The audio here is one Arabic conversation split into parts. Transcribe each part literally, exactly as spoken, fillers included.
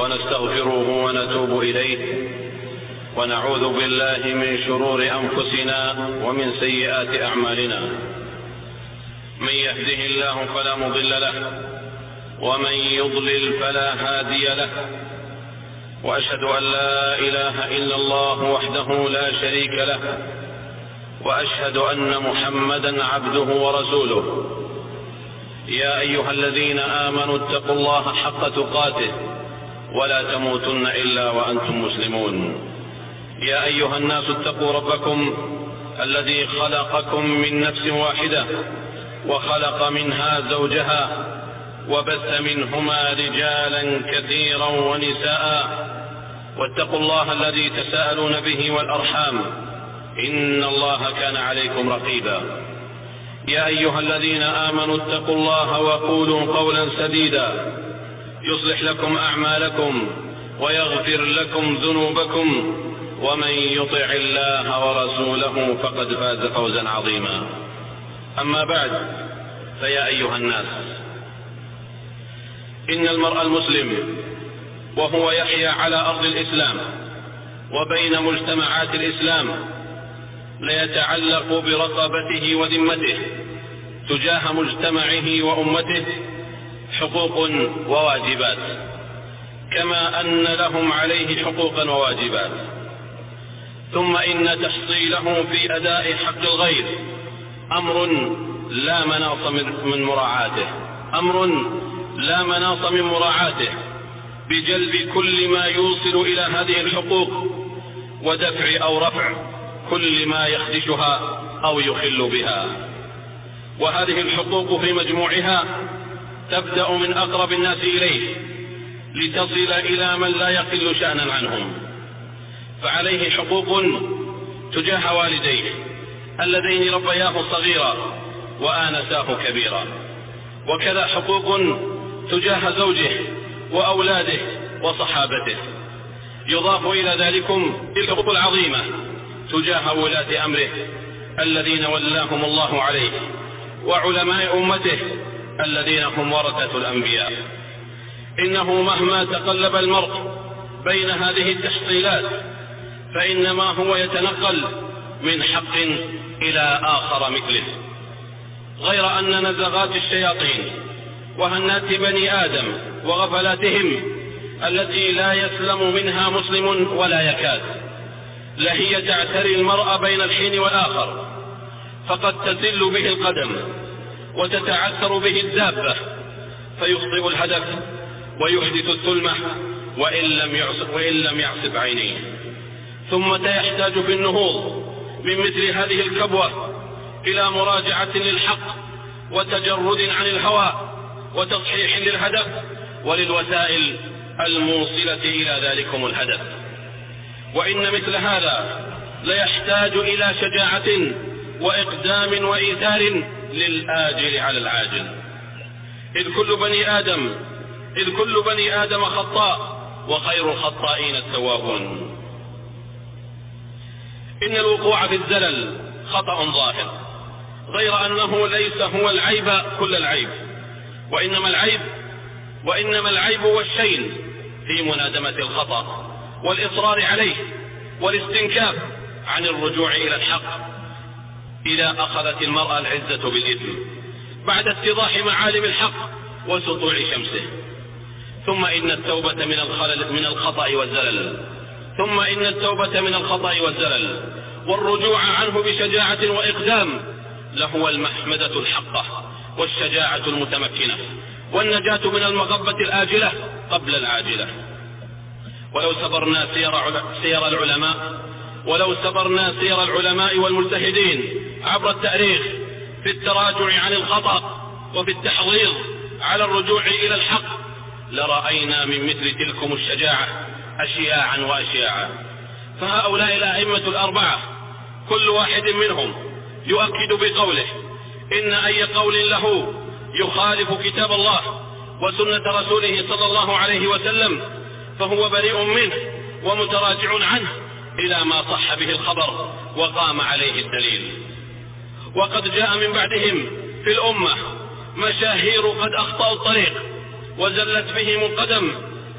ونستغفره ونتوب إليه، ونعوذ بالله من شرور أنفسنا ومن سيئات أعمالنا. من يهده الله فلا مضل له، ومن يضلل فلا هادي له، وأشهد أن لا إله إلا الله وحده لا شريك له، وأشهد أن محمدا عبده ورسوله. يا أيها الذين آمنوا اتقوا الله حق تقاته ولا تموتن إلا وأنتم مسلمون. يا أيها الناس اتقوا ربكم الذي خلقكم من نفس واحدة وخلق منها زوجها وبث منهما رجالا كثيرا ونساء، واتقوا الله الذي تساءلون به والأرحام إن الله كان عليكم رقيبا. يا أيها الذين آمنوا اتقوا الله وقولوا قولا سديدا يصلح لكم أعمالكم ويغفر لكم ذنوبكم، ومن يطع الله ورسوله فقد فاز فوزا عظيما. أما بعد، فيا أيها الناس، إن المرء المسلم وهو يحيا على أرض الإسلام وبين مجتمعات الإسلام ليتعلق برقبته وذمته تجاه مجتمعه وأمته حقوق وواجبات، كما أن لهم عليه حقوقا وواجبات. ثم إن تحصيله في أداء حق الغير أمر لا مناص من مراعاته أمر لا مناص من مراعاته بجلب كل ما يوصل إلى هذه الحقوق، ودفع أو رفع كل ما يخدشها أو يخل بها. وهذه الحقوق في مجموعها تبدأ من أقرب الناس إليه لتصل إلى من لا يقل شأنا عنهم. فعليه حقوق تجاه والديه اللذين ربياه صغيرا وآنساه كبيرا، وكذا حقوق تجاه زوجه وأولاده وصحابته. يضاف إلى ذلكم الحقوق العظيمة تجاه ولاة أمره الذين ولاهم الله عليه وعلماء أمته الذين هم ورثة الأنبياء. إنه مهما تقلب المرء بين هذه التحصيلات فإنما هو يتنقل من حق إلى آخر مثله، غير أن نزغات الشياطين وهنات بني آدم وغفلاتهم التي لا يسلم منها مسلم ولا يكاد لهي تعتري المرء بين الحين والآخر، فقد تزل به القدم وتتعثر به الدابة فيخطئ الهدف ويحدث الثلمة وإن لم يعصب, وإن لم يعصب عينيه. ثم يحتاج في النهوض من مثل هذه الكبوة إلى مراجعة للحق وتجرد عن الهوى وتصحيح للهدف وللوسائل الموصلة إلى ذلكم الهدف. وإن مثل هذا ليحتاج إلى شجاعة وإقدام وإيثار للآجل على العاجل، إذ كل بني آدم إذ كل بني آدم خطاء وخير الخطائين التوابون. إن الوقوع في الزلل خطأ ظاهر، غير أنه ليس هو العيب كل العيب، وإنما العيب وإنما العيب والشين في منادمة الخطأ والإصرار عليه والاستنكاف عن الرجوع إلى الحق إذا أخذت المرأة العزة بالإثم بعد اتضاح معالم الحق وسطوع شمسه. ثم إن التوبة من الخلل من الخطأ والزلل ثم إن التوبة من الخطأ والزلل والرجوع عنه بشجاعة وإقدام لهو المحمدة الحقة والشجاعة المتمكنة والنجاة من المغبة الآجلة قبل العاجلة. ولو سبرنا سير, سير العلماء ولو سبرنا سير العلماء والمجتهدين عبر التاريخ في التراجع عن الخطأ وفي التحضير على الرجوع إلى الحق لرأينا من مثل تلكم الشجاعة أشياعا وأشياعا. فهؤلاء الأئمة الأربعة كل واحد منهم يؤكد بقوله إن أي قول له يخالف كتاب الله وسنة رسوله صلى الله عليه وسلم فهو بريء منه ومتراجع عنه إلى ما صح به الخبر وقام عليه الدليل. وقد جاء من بعدهم في الأمة مشاهير قد أخطأوا الطريق وزلت بهم القدم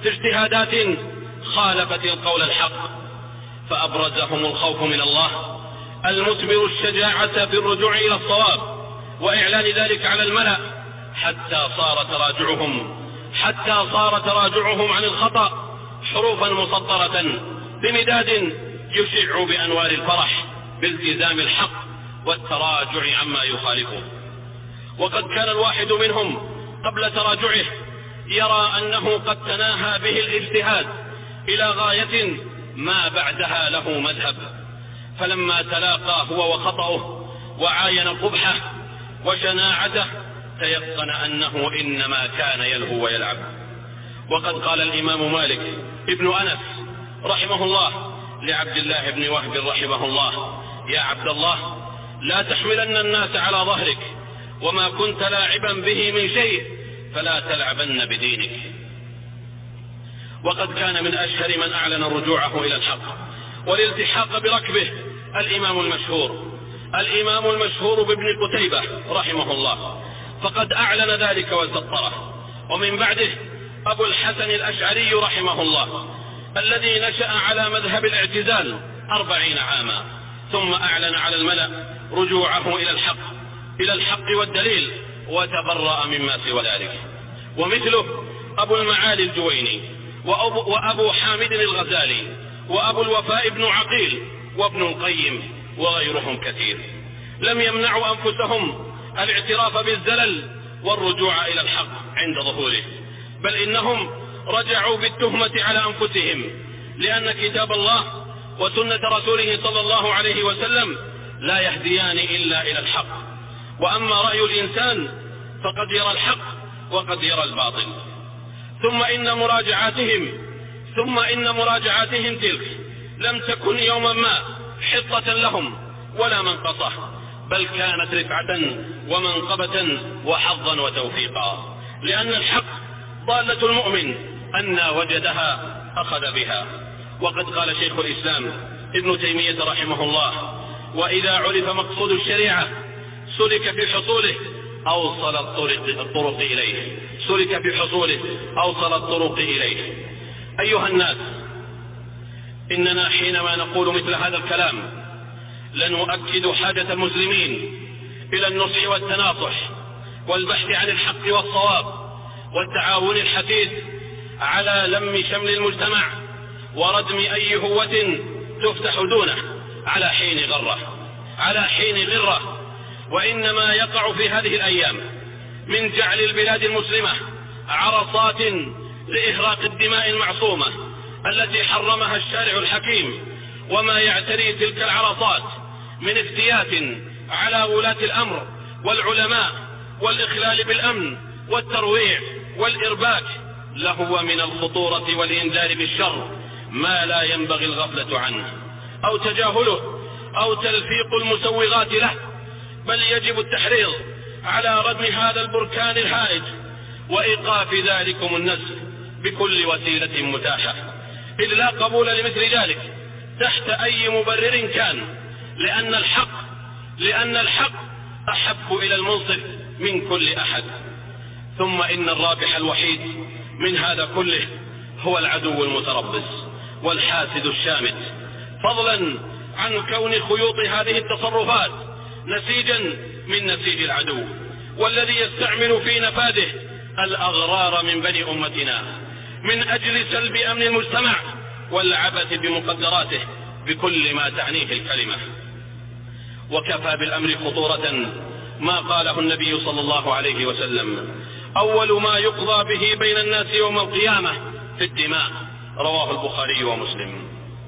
في اجتهادات خالفت القول الحق، فأبرزهم الخوف من الله المثمر الشجاعة في الرجوع إلى الصواب وإعلان ذلك على الملأ، حتى صار تراجعهم حتى صار تراجعهم عن الخطأ حروفا مسطرة بمداد يشع بأنوار الفرح بالتزام الحق والتراجع عما يخالفه. وقد كان الواحد منهم قبل تراجعه يرى أنه قد تناهى به الاجتهاد إلى غاية ما بعدها له مذهب، فلما تلاقى هو وخطأه وعاين قبحه وشناعته تيقن أنه إنما كان يلهو ويلعب. وقد قال الإمام مالك ابن أنس رحمه الله لعبد الله بن وهب رحمه الله: يا عبد الله، لا تحملن الناس على ظهرك، وما كنت لاعبا به من شيء فلا تلعبن بدينك. وقد كان من أشهر من أعلن رجوعه إلى الحق والالتحاق بركبه الإمام المشهور الإمام المشهور بابن قتيبة رحمه الله، فقد أعلن ذلك وسطره. ومن بعده أبو الحسن الأشعري رحمه الله الذي نشأ على مذهب الاعتزال أربعين عاما، ثم أعلن على الملأ رجوعه إلى الحق إلى الحق والدليل وتبرأ مما سوى ذلك. ومثله أبو المعالي الجويني وأبو, وأبو حامد الغزالي وأبو الوفاء بن عقيل وابن القيم وغيرهم كثير لم يمنعوا أنفسهم الاعتراف بالزلل والرجوع إلى الحق عند ظهوره، بل إنهم رجعوا بالتهمة على أنفسهم، لأن كتاب الله وسنة رسوله صلى الله عليه وسلم لا يهديان إلا إلى الحق. وأما رأي الإنسان فقد يرى الحق وقد يرى الباطل. ثم إن مراجعاتهم ثم إن مراجعاتهم تلك لم تكن يوما ما حطة لهم ولا منقصة، بل كانت رفعة ومنقبة وحظا وتوفيقا، لأن الحق ضالة المؤمن أن وجدها أخذ بها. وقد قال شيخ الإسلام ابن تيمية رحمه الله: وإذا عرف مقصود الشريعة سلك في حصوله أوصل الطرق, الطرق إليه سلك في حصوله أوصل الطرق إليه. أيها الناس، إننا حينما نقول مثل هذا الكلام لنؤكد حاجة المسلمين إلى النصح والتناصح والبحث عن الحق والصواب والتعاون الحثيث على لم شمل المجتمع وردم أي هوة تفتح دونه على حين غرة على حين غرة. وإنما يقع في هذه الأيام من جعل البلاد المسلمة عرصات لإهراق الدماء المعصومة التي حرمها الشارع الحكيم، وما يعتري تلك العرصات من افتيات على ولاة الأمر والعلماء والإخلال بالأمن والترويع والإرباك لهو من الخطورة والإنذار بالشر ما لا ينبغي الغفلة عنه أو تجاهله أو تلفيق المسوغات له، بل يجب التحريض على ردم هذا البركان الهائج وإيقاف ذلكم النسل بكل وسيلة متاحة، إذ لا قبول لمثل ذلك تحت أي مبرر كان، لأن الحق لأن الحق أحب إلى المنصف من كل أحد. ثم إن الرابح الوحيد من هذا كله هو العدو المتربص والحاسد الشامت، فضلا عن كون خيوط هذه التصرفات نسيجا من نسيج العدو، والذي يستعمل في نفاذه الأغرار من بني أمتنا من أجل سلب أمن المجتمع والعبث بمقدراته بكل ما تعنيه الكلمة. وكفى بالأمر خطورة ما قاله النبي صلى الله عليه وسلم: أول ما يقضى به بين الناس يوم القيامة في الدماء، رواه البخاري ومسلم.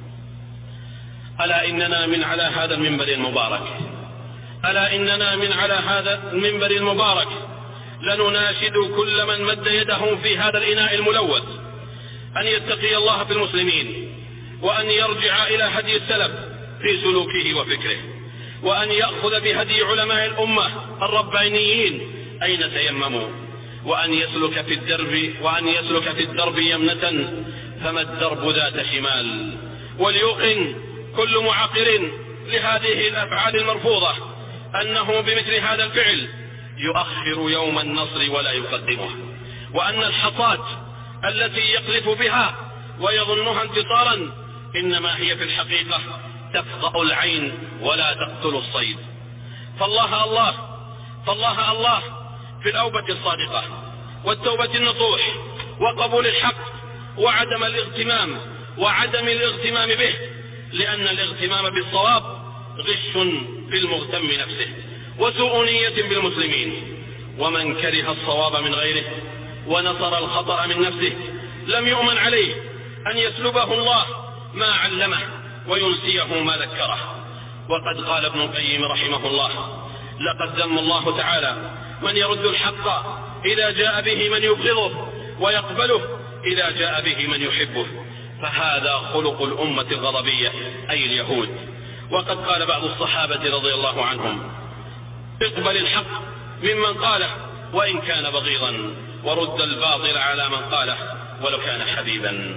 ألا إننا من على هذا المنبر المبارك ألا إننا من على هذا المنبر المبارك لنناشد كل من مد يده في هذا الإناء الملوث أن يتقي الله في المسلمين، وأن يرجع إلى هدي السلف في سلوكه وفكره، وأن يأخذ بهدي علماء الأمة الربانيين أين تيمموا، وأن يسلك في الدرب وأن يسلك في الدرب يمنة فما الدرب ذات شمال، وليوقن كل معقر لهذه الأفعال المرفوضة أنه بمثل هذا الفعل يؤخر يوم النصر ولا يقدمه، وأن الحصاد التي يقذف بها ويظنها انتصارا إنما هي في الحقيقة تفقأ العين ولا تقتل الصيد. فالله الله فالله الله في الأوبة الصادقة والتوبة النصوح وقبول الحق وعدم الاغتمام وعدم الاغتمام به، لأن الاغتمام بالصواب غش في المغتم نفسه وسوء نية بالمسلمين. ومن كره الصواب من غيره ونصر الخطأ من نفسه لم يؤمن عليه أن يسلبه الله ما علمه وينسيه ما ذكره. وقد قال ابن القيم رحمه الله: لقد ذم الله تعالى من يرد الحق إذا جاء به من يبغضه ويقبله إذا جاء به من يحبه، فهذا خلق الأمة الغضبية أي اليهود. وقد قال بعض الصحابة رضي الله عنهم: اقبل الحق ممن قاله وإن كان بغيضا، ورد الباطل على من قاله ولو كان حبيبا.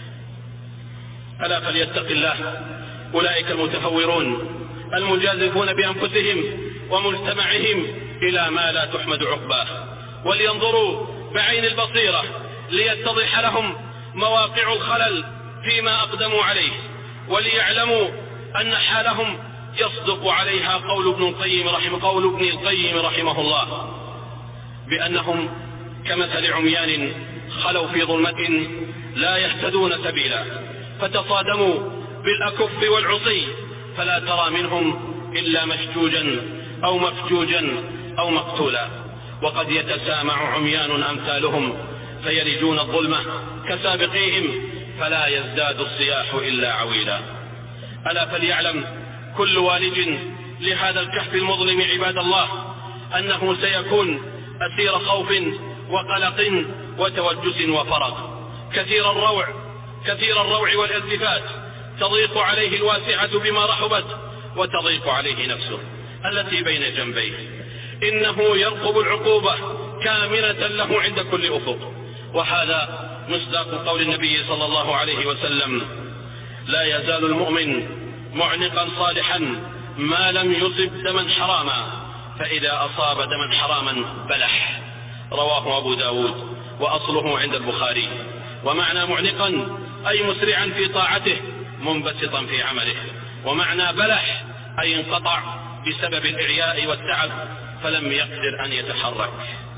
ألا فليتق الله أولئك المتهورون المجازفون بأنفسهم ومجتمعهم إلى ما لا تحمد عقباه، ولينظروا بعين البصيرة ليتضح لهم مواقع الخلل فيما أقدموا عليه، وليعلموا أن حالهم يصدق عليها قول ابن القيم رحمه, قول ابن القيم رحمه الله بأنهم كمثل عميان خلوا في ظلمة لا يهتدون سبيلا، فتصادموا بالأكف والعصي، فلا ترى منهم إلا مشجوجا أو مفجوجا أو مقتولا. وقد يتسامع عميان أمثالهم فيلجون الظلمة كسابقيهم، فلا يزداد الصياح إلا عويلا. ألا فليعلم كل والج لهذا الكهف المظلم عباد الله أنه سيكون أسير خوف وقلق وتوجس وفرغ، كثير الروع كثير الروع والالتفات، تضيق عليه الواسعة بما رحبت وتضيق عليه نفسه التي بين جنبيه. إنه يرقب العقوبة كامنة له عند كل أفق، وهذا مصداق قول النبي صلى الله عليه وسلم: لا يزال المؤمن معنقا صالحا ما لم يصب دما حراما، فإذا أصاب دما حراما بلح. رواه أبو داود وأصله عند البخاري. ومعنى معنقا أي مسرعا في طاعته منبسطا في عمله، ومعنى بلح أي انقطع بسبب الإعياء والتعب فلم يقدر أن يتحرك.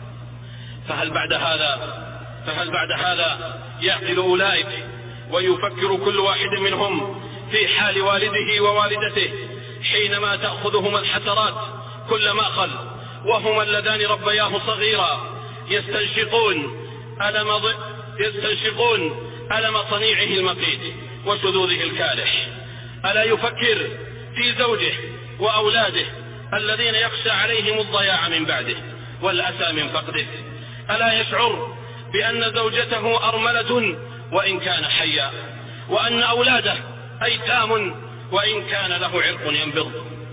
فهل بعد هذا فهل بعد هذا يعقل أولئك ويفكر كل واحد منهم في حال والده ووالدته حينما تأخذهما الحسرات كل ما خل، وهما اللذان ربياه صغيرا يستنشقون ألم يستنشقون ألم صنيعه المقيت وشذوذه الكالح؟ ألا يفكر في زوجه وأولاده الذين يخشى عليهم الضياع من بعده والأسى من فقده؟ ألا يشعر بأن زوجته أرملة وإن كان حيا، وأن أولاده أيتام وإن كان له عرق ينبض؟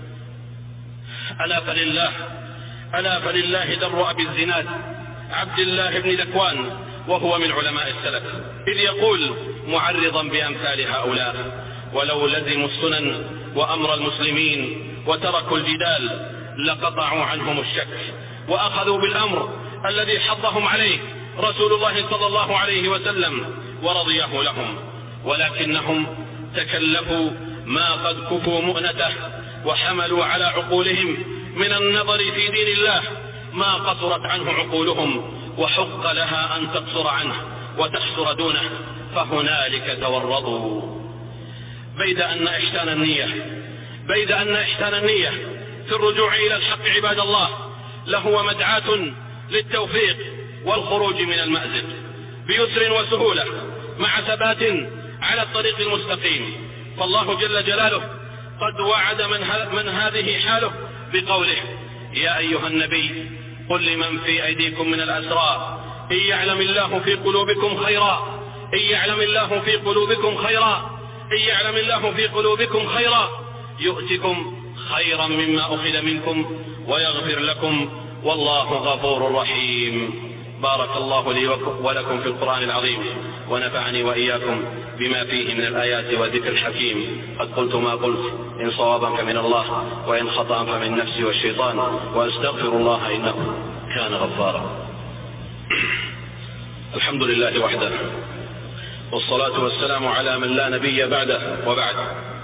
ألا فلله ألا فلله در أبي الزناد عبد الله بن ذكوان وهو من علماء السلف، إذ يقول معرضا بأمثال هؤلاء: ولو لزموا السنن وأمر المسلمين وتركوا الجدال لقطعوا عنهم الشك وأخذوا بالأمر الذي حضهم عليه رسول الله صلى الله عليه وسلم ورضيه لهم، ولكنهم تكلفوا ما قد كفوا مؤنته وحملوا على عقولهم من النظر في دين الله ما قصرت عنه عقولهم، وحق لها أن تقصر عنه وتحصر دونه، فهنالك تورطوا. بيد أن إحسان النية بيد أن إحسان النية في الرجوع إلى الحق عباد الله لهو مدعاة للتوفيق والخروج من المأزق بيسر وسهولة مع ثبات على الطريق المستقيم. فالله جل جلاله قد وعد من, من هذه حاله بقوله: يا أيها النبي قل لمن في أيديكم من الأسرى إن يعلم الله في قلوبكم خيرا إن يعلم الله في قلوبكم خيرا إن يعلم الله في قلوبكم خيرا يؤتكم خيرا مما أخذ منكم ويغفر لكم والله غفور رحيم. بارك الله لي ولكم في القرآن العظيم، ونفعني وإياكم بما فيه من الآيات والذكر الحكيم. قد قلت ما قلت، إن صوابا فمن الله وإن خطأ فمن نفسي والشيطان، وأستغفر الله إنه كان غفارا. الحمد لله وحده، والصلاة والسلام على من لا نبي بعده، وبعد.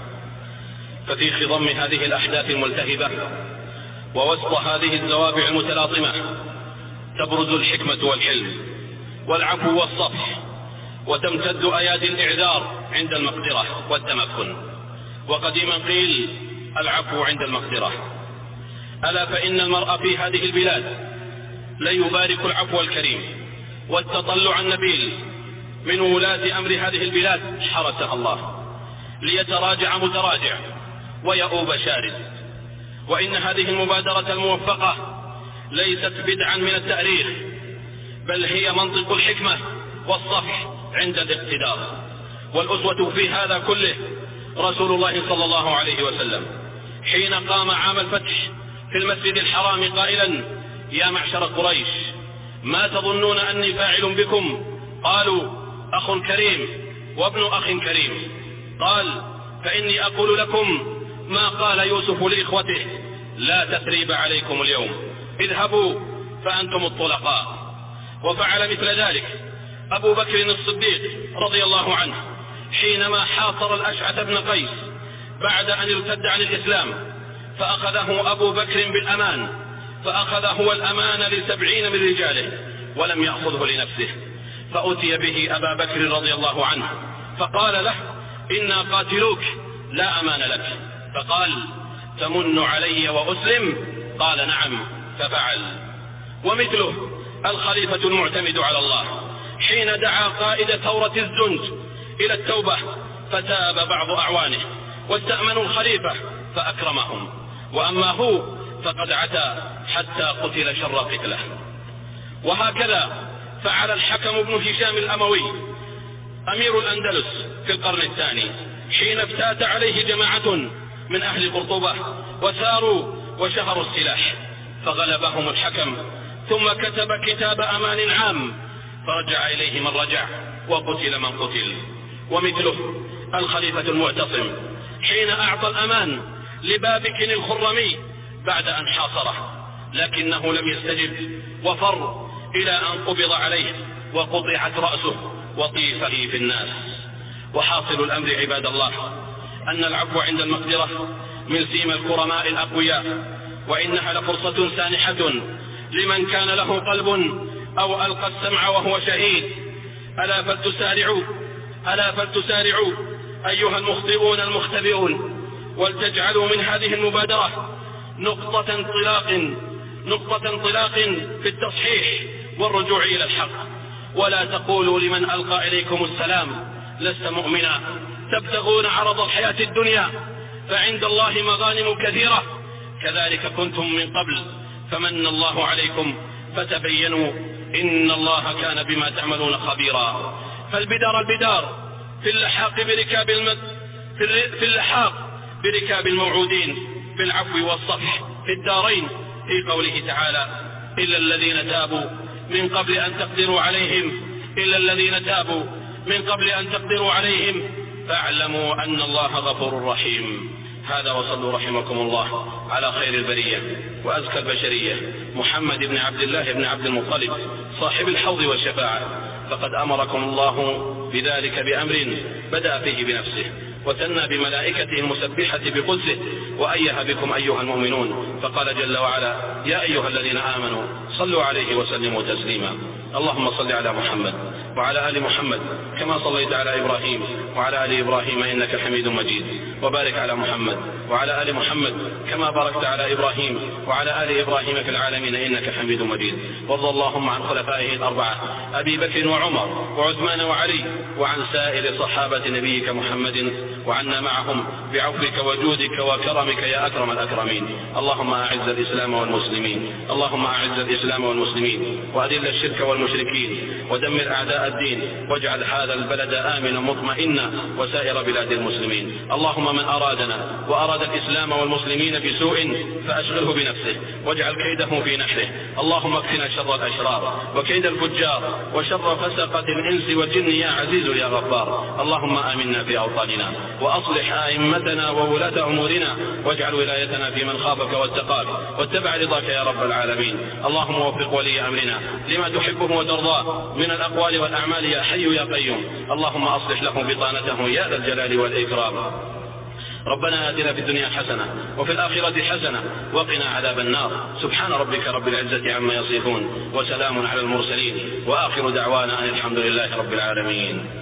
ففي خضم هذه الأحداث الملتهبة ووسط هذه الزوابع المتلاطمة تبرز الحكمة والحلم والعفو والصفح، وتمتد أيادي الإعذار عند المقدرة والتمكن. وقديما قيل العفو عند المقدرة. ألا فإن المرء في هذه البلاد ليبارك العفو الكريم والتطلع النبيل من ولاة أمر هذه البلاد حرسها الله، ليتراجع متراجع ويؤوب شارد. وإن هذه المبادرة الموفقة ليست بدعا من التأريخ، بل هي منطق الحكمة والصفح عند الاقتدار. والأسوة في هذا كله رسول الله صلى الله عليه وسلم، حين قام عام الفتح في المسجد الحرام قائلا: يا معشر قريش، ما تظنون أني فاعل بكم؟ قالوا: أخ كريم وابن أخ كريم. قال: فإني أقول لكم ما قال يوسف لإخوته: لا تثريب عليكم اليوم، اذهبوا فأنتم الطلقاء. وفعل مثل ذلك أبو بكر الصديق رضي الله عنه حينما حاصر الأشعث بن قيس بعد أن ارتد عن الإسلام، فأخذه أبو بكر بالأمان، فأخذ هو الأمان لسبعين من رجاله ولم يأخذه لنفسه، فأتي به أبا بكر رضي الله عنه فقال له: إنا قاتلوك لا أمان لك. فقال: تمن علي وأسلم؟ قال: نعم. ففعل. ومثله الخليفة المعتمد على الله، حين دعا قائد ثورة الزنج إلى التوبة فتاب بعض أعوانه واستأمنوا الخليفة فأكرمهم، وأما هو فقد عتى حتى قتل شر قتله. وهكذا فعل الحكم بن هشام الأموي أمير الأندلس في القرن الثاني، حين افتات عليه جماعة من أهل قرطبة وساروا وشهروا السلاح، فغلبهم الحكم ثم كتب كتاب أمان عام، فرجع إليه من رجع وقتل من قتل. ومثله الخليفة المعتصم، حين أعطى الأمان لبابك الخرمي بعد أن حاصره، لكنه لم يستجب وفر إلى أن قبض عليه وقطعت رأسه وطيفه في الناس. وحاصل الأمر عباد الله أن العفو عند المقدرة من سيم الكرماء الأقوياء، وإنها لفرصة سانحة لمن كان له قلب أو ألقى السمع وهو شهيد. ألا فلتسارعوا ألا فلتسارعوا أيها المخطئون المختبئون، ولتجعلوا من هذه المبادرة نقطة انطلاق نقطة انطلاق في التصحيح والرجوع إلى الحق. ولا تقولوا لمن ألقى إليكم السلام: لست مؤمنا، تبتغون عرض الحياة الدنيا، فعند الله مغانم كثيرة، كذلك كنتم من قبل فمن الله عليكم فتبينوا إن الله كان بما تعملون خبيرا. فالبدار البدار في اللحاق بركاب المد في اللحاق بركاب الموعودين في العفو والصفح في الدارين، في قوله تعالى: إلا الذين تابوا من قبل أن تقدروا عليهم إلا الذين تابوا من قبل أن تقدروا عليهم فاعلموا أن الله غفور رحيم. هذا وصلوا رحمكم الله على خير البرية وأزكى البشرية، محمد بن عبد الله بن عبد المطلب صاحب الحوض والشفاعة، فقد أمركم الله بذلك بأمر بدأ فيه بنفسه وثنى بملائكته المسبحة بقدسه، وأيها بكم أيها المؤمنون، فقال جل وعلا: يا أيها الذين آمنوا صلوا عليه وسلموا تسليما. اللهم صل على محمد وعلى آل محمد كما صليت على إبراهيم وعلى آل إبراهيم إنك حميد مجيد، وبارك على محمد وعلى آل محمد كما باركت على إبراهيم وعلى آل إبراهيم في العالمين إنك حميد مجيد. وارض اللهم عن خلفائه الأربعة أبي بكر وعمر وعثمان وعلي، وعن سائر صحابة نبيك محمد، وعنا معهم بعفوك وجودك وكرمك يا أكرم الأكرمين. اللهم أعز الإسلام والمسلمين اللهم أعز الإسلام والمسلمين وأذل الشرك والمشركين ودمر أعداء الدين، واجعل هذا البلد آمنا مطمئنا وسائر بلاد المسلمين. اللهم من أرادنا وأراد أراد الإسلام والمسلمين بسوء فأشغله بنفسه واجعل كيده في نحره. اللهم اكفنا شر الأشرار وكيد الفجار وشر فسقة الإنس والجن يا عزيز يا غفار. اللهم آمنا في أوطاننا وأصلح أئمتنا وولاة أمورنا واجعل ولايتنا في من خافك واتقاك واتبع رضاك يا رب العالمين. اللهم وفق ولي أمرنا لما تحبه وترضاه من الأقوال والأعمال يا حي يا قيوم. اللهم أصلح له بطانته يا ذا الجلال والإكرام. ربنا آتنا في الدنيا حسنة وفي الآخرة حسنة وقنا عذاب النار. سبحان ربك رب العزة عما يصفون وسلام على المرسلين وآخر دعوانا أن الحمد لله رب العالمين.